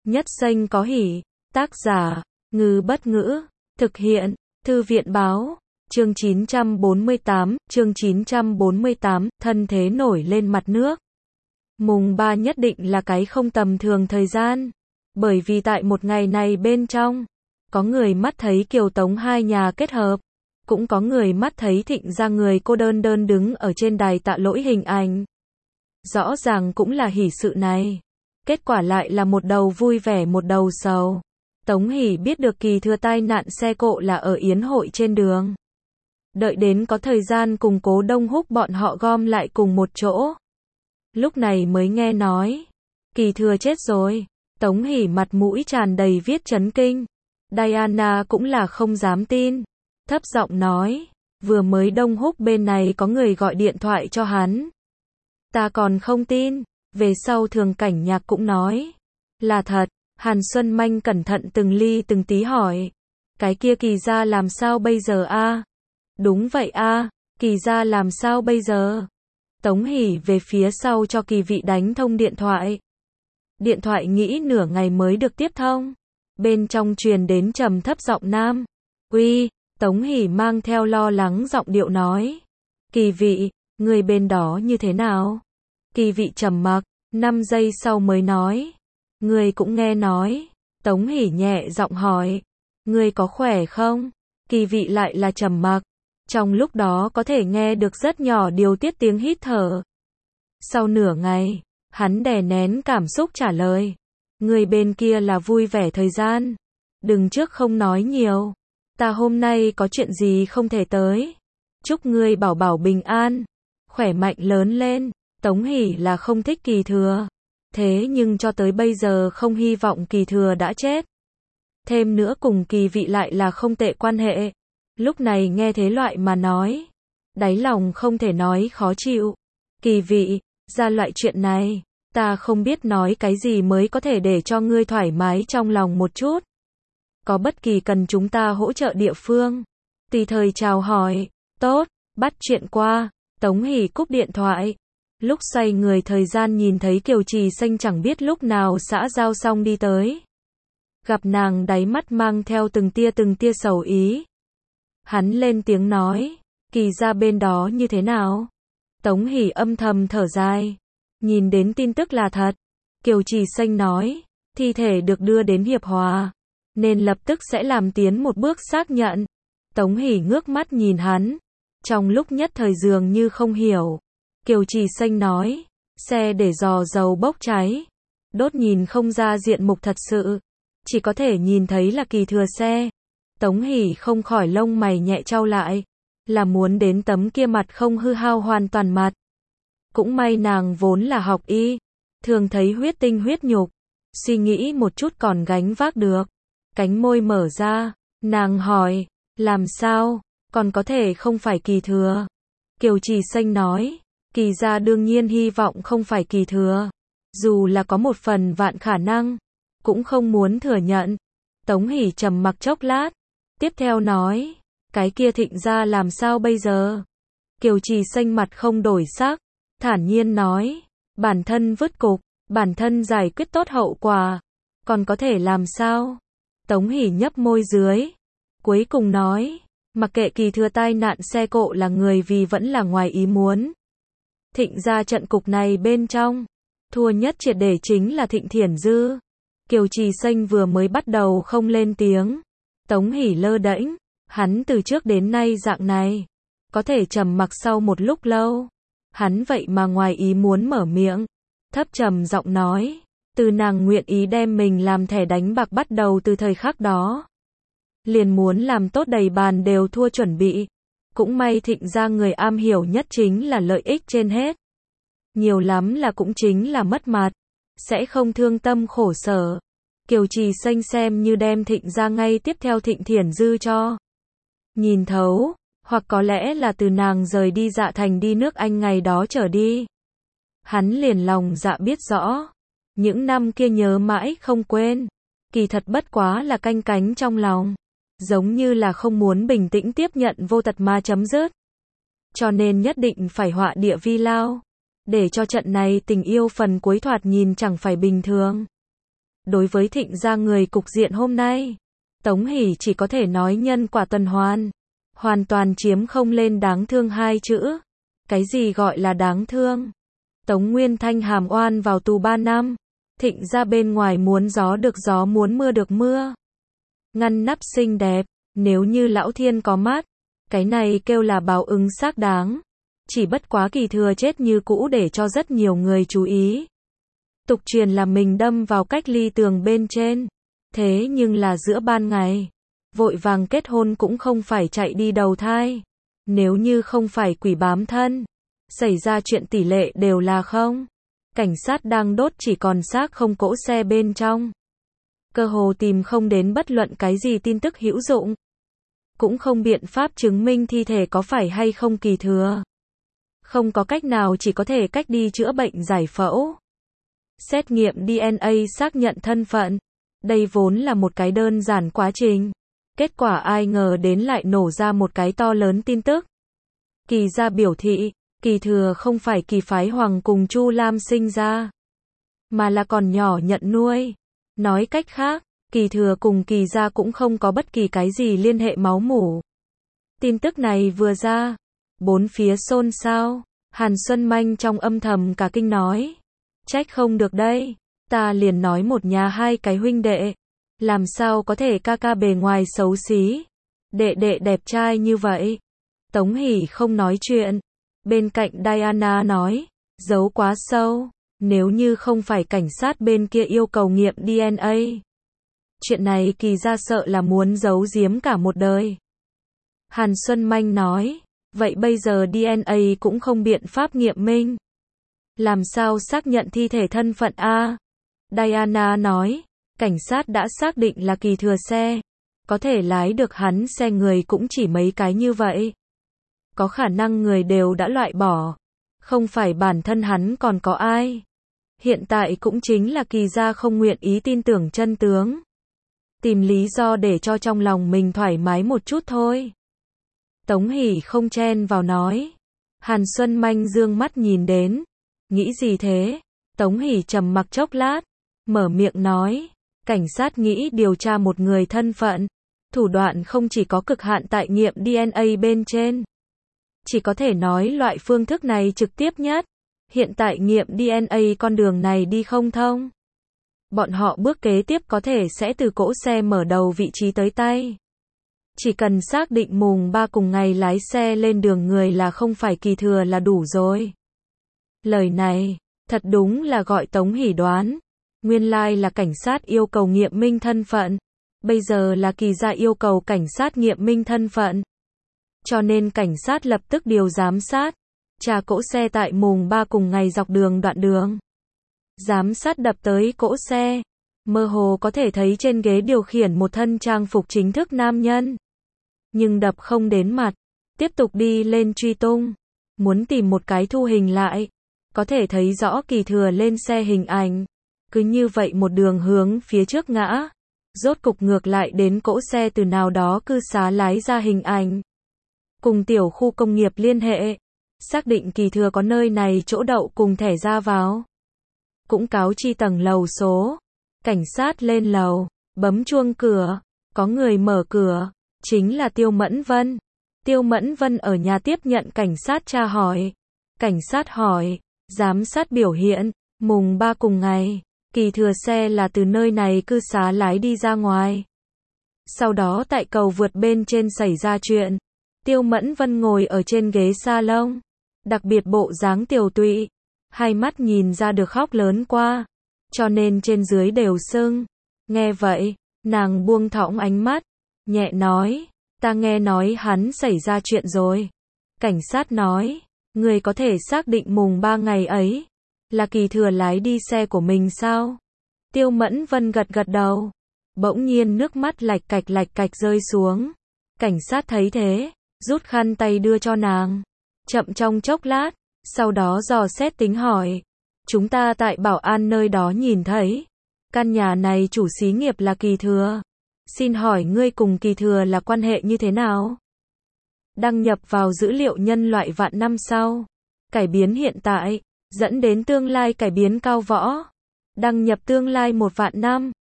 Nhất Xanh có hỉ. Tác giả, Ngư Bất Ngữ. Thực hiện, Thư viện Báo. Chương 948, thân thế nổi lên mặt nước. Mùng 3 nhất định là cái không tầm thường thời gian. Bởi vì tại một ngày này bên trong, có người mắt thấy Kiều Tống hai nhà kết hợp. Cũng có người mắt thấy Thịnh gia người cô đơn đơn đứng ở trên đài tạ lỗi hình ảnh. Rõ ràng cũng là hỷ sự này. Kết quả lại là một đầu vui vẻ một đầu sầu. Tống Hỷ biết được Kỳ Thừa tai nạn xe cộ là ở yến hội trên đường. Đợi đến có thời gian cùng Cố Đông Húc bọn họ gom lại cùng một chỗ. Lúc này mới nghe nói, Kỳ Thừa chết rồi. Tống Hỷ mặt mũi tràn đầy viết chấn kinh. Diana cũng là không dám tin. Thấp giọng nói, vừa mới Đông Húc bên này có người gọi điện thoại cho hắn. Ta còn không tin. Về sau Thường Cảnh Nhạc cũng nói, là thật. Hàn Xuân Manh cẩn thận từng ly từng tí hỏi, cái kia Kỳ gia làm sao bây giờ a? Đúng vậy a, Kỳ gia làm sao bây giờ? Tống Hỷ về phía sau cho Kỳ Vị đánh thông điện thoại. Điện thoại nghĩ nửa ngày mới được tiếp thông. Bên trong truyền đến trầm thấp giọng nam. Uy, Tống Hỷ mang theo lo lắng giọng điệu nói. Kỳ Vị, người bên đó như thế nào? Kỳ Vị trầm mặc, 5 giây sau mới nói. Người cũng nghe nói. Tống Hỷ nhẹ giọng hỏi. Người có khỏe không? Kỳ Vị lại là trầm mặc. Trong lúc đó có thể nghe được rất nhỏ điều tiết tiếng hít thở. Sau nửa ngày, hắn đè nén cảm xúc trả lời. Người bên kia là vui vẻ thời gian. Đừng trước không nói nhiều. Ta hôm nay có chuyện gì không thể tới. Chúc ngươi bảo bảo bình an. Khỏe mạnh lớn lên. Tống Hỷ là không thích Kỳ Thừa. Thế nhưng cho tới bây giờ không hy vọng Kỳ Thừa đã chết. Thêm nữa cùng Kỳ Vị lại là không tệ quan hệ. Lúc này nghe thế loại mà nói. Đáy lòng không thể nói khó chịu. Kỳ Vị, ra loại chuyện này. Ta không biết nói cái gì mới có thể để cho ngươi thoải mái trong lòng một chút. Có bất kỳ cần chúng ta hỗ trợ địa phương. Tùy thời chào hỏi. Tốt, bắt chuyện qua. Tống Hỷ cúp điện thoại. Lúc xoay người thời gian nhìn thấy Kiều Trì Xanh chẳng biết lúc nào xã giao xong đi tới. Gặp nàng đáy mắt mang theo từng tia sầu ý. Hắn lên tiếng nói, Kỳ gia bên đó như thế nào? Tống Hỷ âm thầm thở dài. Nhìn đến tin tức là thật. Kiều Trì Xanh nói, thi thể được đưa đến Hiệp Hòa. Nên lập tức sẽ làm tiến một bước xác nhận. Tống Hỷ ngước mắt nhìn hắn. Trong lúc nhất thời dường như không hiểu. Kiều Trì Xanh nói, xe để dò dầu bốc cháy. Đốt nhìn không ra diện mục thật sự. Chỉ có thể nhìn thấy là Kỳ Thừa xe. Tống Hỷ không khỏi lông mày nhẹ chau lại. Là muốn đến tấm kia mặt không hư hao hoàn toàn mặt. Cũng may nàng vốn là học y. Thường thấy huyết tinh huyết nhục. Suy nghĩ một chút còn gánh vác được. Cánh môi mở ra. Nàng hỏi, làm sao? Còn có thể không phải Kỳ Thừa. Kiều Trì Xanh nói. Kỳ gia đương nhiên hy vọng không phải Kỳ Thừa. Dù là có một phần vạn khả năng. Cũng không muốn thừa nhận. Tống Hỷ trầm mặc chốc lát. Tiếp theo nói. Cái kia Thịnh gia làm sao bây giờ? Kiều Trì Xanh mặt không đổi sắc. Thản nhiên nói. Bản thân vứt cục. Bản thân giải quyết tốt hậu quả. Còn có thể làm sao? Tống Hỷ nhấp môi dưới. Cuối cùng nói. Mặc kệ Kỳ Thừa tai nạn xe cộ là người vì vẫn là ngoài ý muốn. Thịnh gia trận cục này bên trong. Thua nhất triệt để chính là Thịnh Thiển Dư. Kiều Trì Xanh vừa mới bắt đầu không lên tiếng. Tống Hỷ lơ đễnh. Hắn từ trước đến nay dạng này. Có thể trầm mặc sau một lúc lâu. Hắn vậy mà ngoài ý muốn mở miệng. Thấp trầm giọng nói. Từ nàng nguyện ý đem mình làm thẻ đánh bạc bắt đầu từ thời khắc đó. Liền muốn làm tốt đầy bàn đều thua chuẩn bị. Cũng may Thịnh gia người am hiểu nhất chính là lợi ích trên hết. Nhiều lắm là cũng chính là mất mặt. Sẽ không thương tâm khổ sở. Kiều Trì Xanh xem như đem Thịnh gia ngay tiếp theo Thịnh Thiển Dư cho nhìn thấu. Hoặc có lẽ là từ nàng rời đi Dạ Thành đi nước Anh ngày đó trở đi. Hắn liền lòng dạ biết rõ. Những năm kia nhớ mãi không quên. Kỳ thật bất quá là canh cánh trong lòng. Giống như là không muốn bình tĩnh tiếp nhận vô tật mà chấm dứt. Cho nên nhất định phải họa địa vi lao. Để cho trận này tình yêu phần cuối thoạt nhìn chẳng phải bình thường. đối với Thịnh gia người cục diện hôm nay, Tống Hỷ chỉ có thể nói nhân quả tuần hoàn, hoàn toàn chiếm không lên đáng thương hai chữ. Cái gì gọi là đáng thương? Tống Nguyên Thanh hàm oan vào tù 3 năm, Thịnh gia bên ngoài muốn gió được gió muốn mưa được mưa. Ngăn nắp xinh đẹp, nếu như lão thiên có mắt, cái này kêu là báo ứng xác đáng. Chỉ bất quá Kỳ Thừa chết như cũ để cho rất nhiều người chú ý. Tục truyền là mình đâm vào cách ly tường bên trên. Thế nhưng là giữa ban ngày, vội vàng kết hôn cũng không phải chạy đi đầu thai. Nếu như không phải quỷ bám thân, xảy ra chuyện tỷ lệ đều là không. Cảnh sát đang đốt chỉ còn xác không cỗ xe bên trong. Cơ hồ tìm không đến bất luận cái gì tin tức hữu dụng. Cũng không biện pháp chứng minh thi thể có phải hay không Kỳ Thừa. Không có cách nào, chỉ có thể cách đi chữa bệnh giải phẫu. Xét nghiệm DNA xác nhận thân phận. Đây vốn là một cái đơn giản quá trình. Kết quả ai ngờ đến lại nổ ra một cái to lớn tin tức. Kỳ gia biểu thị, Kỳ Thừa không phải Kỳ phái Hoàng cùng Chu Lam sinh ra, mà là còn nhỏ nhận nuôi. Nói cách khác, Kỳ Thừa cùng Kỳ gia cũng không có bất kỳ cái gì liên hệ máu mủ. Tin tức này vừa ra, bốn phía xôn xao. Hàn Xuân Manh trong âm thầm cả kinh nói, trách không được đây, ta liền nói một nhà hai cái huynh đệ, làm sao có thể ca ca bề ngoài xấu xí, đệ đệ đẹp trai như vậy. Tống Hỷ không nói chuyện, bên cạnh Diana nói, giấu quá sâu, nếu như không phải cảnh sát bên kia yêu cầu nghiệm DNA. Chuyện này Kỳ gia sợ là muốn giấu giếm cả một đời. Hàn Xuân Manh nói, vậy bây giờ DNA cũng không biện pháp nghiệm minh. Làm sao xác nhận thi thể thân phận a? Diana nói, cảnh sát đã xác định là Kỳ Thừa xe. Có thể lái được hắn xe người cũng chỉ mấy cái như vậy. Có khả năng người đều đã loại bỏ. Không phải bản thân hắn còn có ai. Hiện tại cũng chính là Kỳ gia không nguyện ý tin tưởng chân tướng. Tìm lý do để cho trong lòng mình thoải mái một chút thôi. Tống Hỷ không chen vào nói. Hàn Xuân Manh dương mắt nhìn đến. Nghĩ gì thế? Tống Hỷ trầm mặc chốc lát, mở miệng nói, cảnh sát nghĩ điều tra một người thân phận, thủ đoạn không chỉ có cực hạn tại nghiệm DNA bên trên. Chỉ có thể nói loại phương thức này trực tiếp nhất. Hiện tại nghiệm DNA con đường này đi không thông. Bọn họ bước kế tiếp có thể sẽ từ cỗ xe mở đầu vị trí tới tay. Chỉ cần xác định mùng 3 cùng ngày lái xe lên đường người là không phải Kỳ Thừa là đủ rồi. Lời này, thật đúng là gọi Tống Hỷ đoán. Nguyên lai là cảnh sát yêu cầu nghiệm minh thân phận. Bây giờ là Kỳ gia yêu cầu cảnh sát nghiệm minh thân phận. Cho nên cảnh sát lập tức điều giám sát. Tra cỗ xe tại mùng 3 cùng ngày dọc đường đoạn đường. Giám sát đập tới cỗ xe. Mơ hồ có thể thấy trên ghế điều khiển một thân trang phục chính thức nam nhân. Nhưng đập không đến mặt. Tiếp tục đi lên truy tung. Muốn tìm một cái thu hình lại. Có thể thấy rõ Kỳ Thừa lên xe hình ảnh. Cứ như vậy một đường hướng phía trước ngã. Rốt cục ngược lại đến cỗ xe từ nào đó cư xá lái ra hình ảnh. Cùng tiểu khu công nghiệp liên hệ. Xác định Kỳ Thừa có nơi này chỗ đậu cùng thẻ ra vào. Cũng cáo chi tầng lầu số. Cảnh sát lên lầu, bấm chuông cửa. Có người mở cửa. Chính là Tiêu Mẫn Vân. Tiêu Mẫn Vân ở nhà tiếp nhận cảnh sát tra hỏi. Cảnh sát hỏi, giám sát biểu hiện, mùng 3 cùng ngày, Kỳ Thừa xe là từ nơi này cư xá lái đi ra ngoài. Sau đó tại cầu vượt bên trên xảy ra chuyện. Tiêu Mẫn Vân ngồi ở trên ghế salon, đặc biệt bộ dáng tiều tụy, hai mắt nhìn ra được khóc lớn qua, cho nên trên dưới đều sưng. Nghe vậy, nàng buông thõng ánh mắt, nhẹ nói, ta nghe nói hắn xảy ra chuyện rồi. Cảnh sát nói, người có thể xác định mùng 3 ngày ấy là Kỳ Thừa lái đi xe của mình sao? Tiêu Mẫn Vân gật gật đầu. Bỗng nhiên nước mắt lạch cạch rơi xuống. Cảnh sát thấy thế, rút khăn tay đưa cho nàng. Chậm trong chốc lát, sau đó dò xét tính hỏi. Chúng ta tại bảo an nơi đó nhìn thấy. Căn nhà này chủ xí nghiệp là Kỳ Thừa. Xin hỏi ngươi cùng Kỳ Thừa là quan hệ như thế nào? Đăng nhập vào dữ liệu nhân loại vạn năm sau. Cải biến hiện tại, dẫn đến tương lai cải biến cao võ. Đăng nhập tương lai 1 vạn năm.